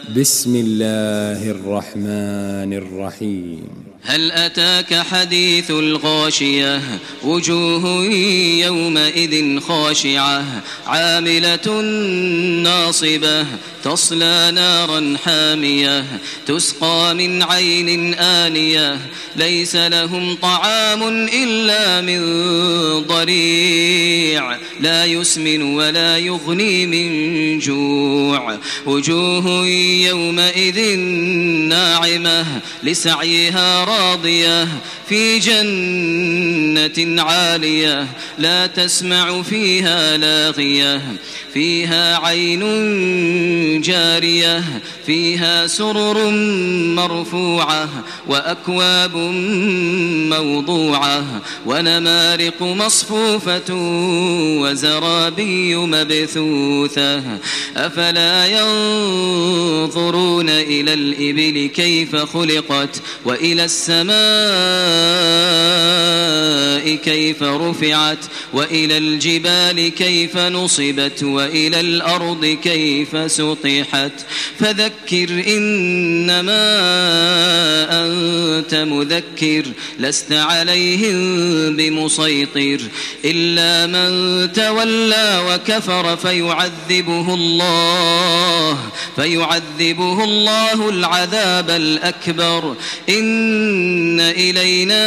بسم الله الرحمن الرحيم. هل أتاك حديث الغاشية وجوه يومئذ خاشعة عاملة ناصبة تصلى نارا حامية تسقى من عين آنية ليس لهم طعام إلا من ضريع لا يسمن ولا يغني من جوع وجوه يومئذ ناعمة لسعيها راضية في جنة عالية لا تسمع فيها لاغية فيها عين جارية فيها سرر مرفوعة وأكواب موضوعة ونمارق مصفوفة وزرابي مبثوثة أفلا ينظرون إلى الإبل كيف خلقت وإلى السماء كيف رفعت وإلى الجبال كيف نصبت وإلى الأرض كيف سطحت فذكر إنما أنت مذكر لست عليهم بمسيطر إلا من تولى وكفر فيعذبه الله العذاب الأكبر إن إلينا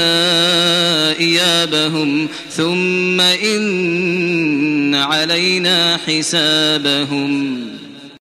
إيابهم ثم إن علينا حسابهم.